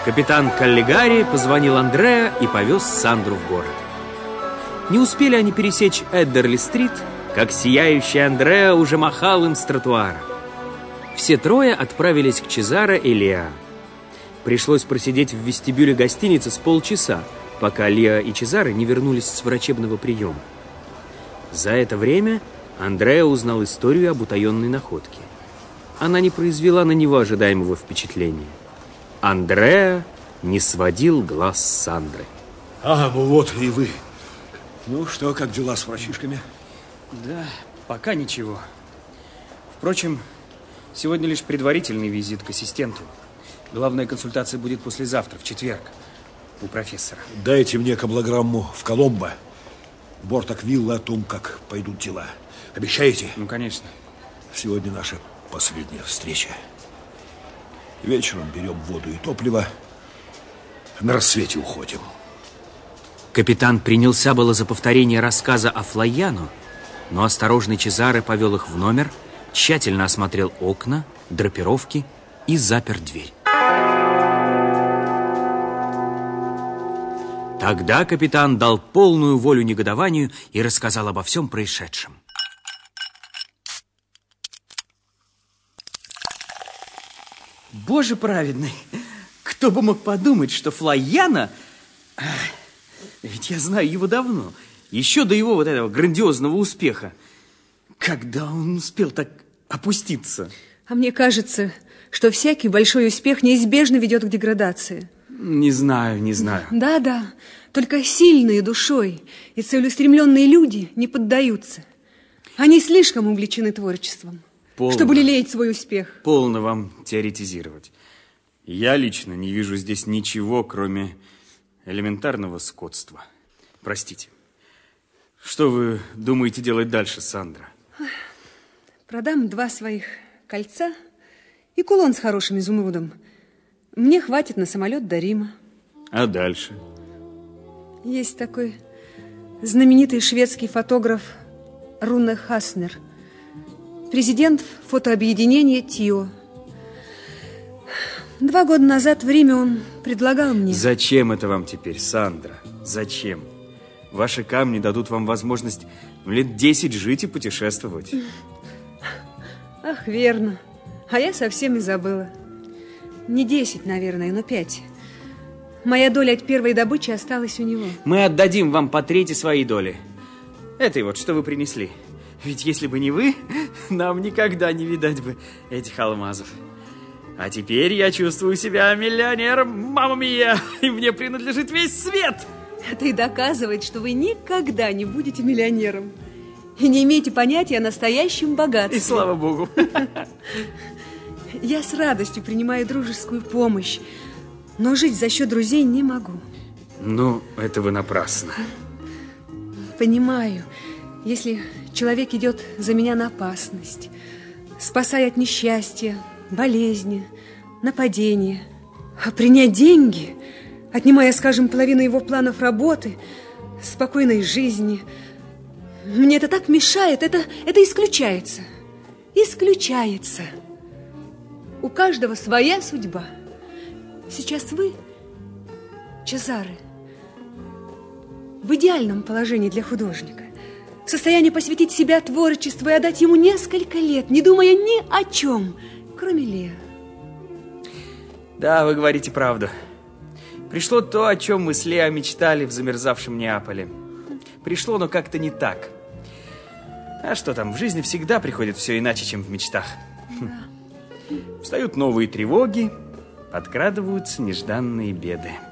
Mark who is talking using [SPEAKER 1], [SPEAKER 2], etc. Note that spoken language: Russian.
[SPEAKER 1] Капитан Каллигари позвонил Андреа и повез Сандру в город. Не успели они пересечь Эддерли-стрит, как сияющий Андреа уже махал им с тротуара. Все трое отправились к Чезаре и Леа. Пришлось просидеть в вестибюле гостиницы с полчаса, пока Леа и Чезаре не вернулись с врачебного приема. За это время Андреа узнал историю об утаенной находке. Она не произвела на него ожидаемого впечатления. Андреа не сводил глаз с Сандры.
[SPEAKER 2] Ну вот и вы. Ну что, как дела с врачишками?
[SPEAKER 3] Да, пока ничего. Впрочем, сегодня лишь предварительный визит к ассистенту. Главная консультация будет послезавтра, в четверг, у профессора.
[SPEAKER 2] Дайте мне каблограмму в Коломбо. Бортаквилла о том, как пойдут дела. Обещаете?
[SPEAKER 3] Ну, конечно.
[SPEAKER 2] Сегодня наша последняя встреча. Вечером берем воду и топливо. На рассвете уходим.
[SPEAKER 1] Капитан принялся было за повторение рассказа о Флайяно, но осторожный Чезаре повел их в номер, тщательно осмотрел окна, драпировки и запер дверь. Тогда капитан дал полную волю негодованию и рассказал обо всем происшедшем.
[SPEAKER 3] Боже праведный, кто бы мог подумать, что Флайяно... Ведь я знаю его давно, еще до его вот этого грандиозного успеха. Когда он успел так опуститься?
[SPEAKER 4] А мне кажется, что всякий большой успех неизбежно ведет к деградации.
[SPEAKER 3] Не знаю.
[SPEAKER 4] Да, только сильные душой и целеустремленные люди не поддаются. Они слишком увлечены творчеством, чтобы лелеять свой успех.
[SPEAKER 3] Полно вам теоретизировать. Я лично не вижу здесь ничего, кроме элементарного скотства. Простите. Что вы думаете делать дальше, Сандра?
[SPEAKER 4] Продам 2 своих кольца и кулон с хорошим изумрудом. Мне хватит на самолет до Рима.
[SPEAKER 3] А дальше?
[SPEAKER 4] Есть такой знаменитый шведский фотограф Руне Хаснер, президент фотообъединения ТИО. 2 года назад в Риме он предлагал мне...
[SPEAKER 3] Зачем это вам теперь, Сандра? Зачем? Ваши камни дадут вам возможность лет 10 жить и путешествовать.
[SPEAKER 4] Ах, верно. А я совсем и забыла. Не 10, наверное, но 5. Моя доля от первой добычи осталась у него.
[SPEAKER 3] Мы отдадим вам по трети своей доли. Это и вот, что вы принесли. Ведь если бы не вы, нам никогда не видать бы этих алмазов. А теперь я чувствую себя миллионером, мамма мия, и мне принадлежит весь свет.
[SPEAKER 4] Это и доказывает, что вы никогда не будете миллионером. И не имеете понятия о настоящем богатстве.
[SPEAKER 3] И слава богу.
[SPEAKER 4] Я с радостью принимаю дружескую помощь, но жить за счет друзей не могу.
[SPEAKER 3] Ну, это вы напрасно.
[SPEAKER 4] Понимаю, если человек идет за меня на опасность, спасая от несчастья, болезни, нападения, а принять деньги, отнимая, скажем, половину его планов работы, спокойной жизни, мне это так мешает, это исключается. Исключается. У каждого своя судьба. Сейчас вы, Чезаре, в идеальном положении для художника, в состоянии посвятить себя творчеству и отдать ему несколько лет, не думая ни о чем, кроме Лео.
[SPEAKER 3] Да, вы говорите правду. Пришло то, о чем мы с Лео мечтали в замерзавшем Неаполе. Пришло, но как-то не так. А что там, в жизни всегда приходит все иначе, чем в мечтах. Встают новые тревоги, подкрадываются нежданные беды.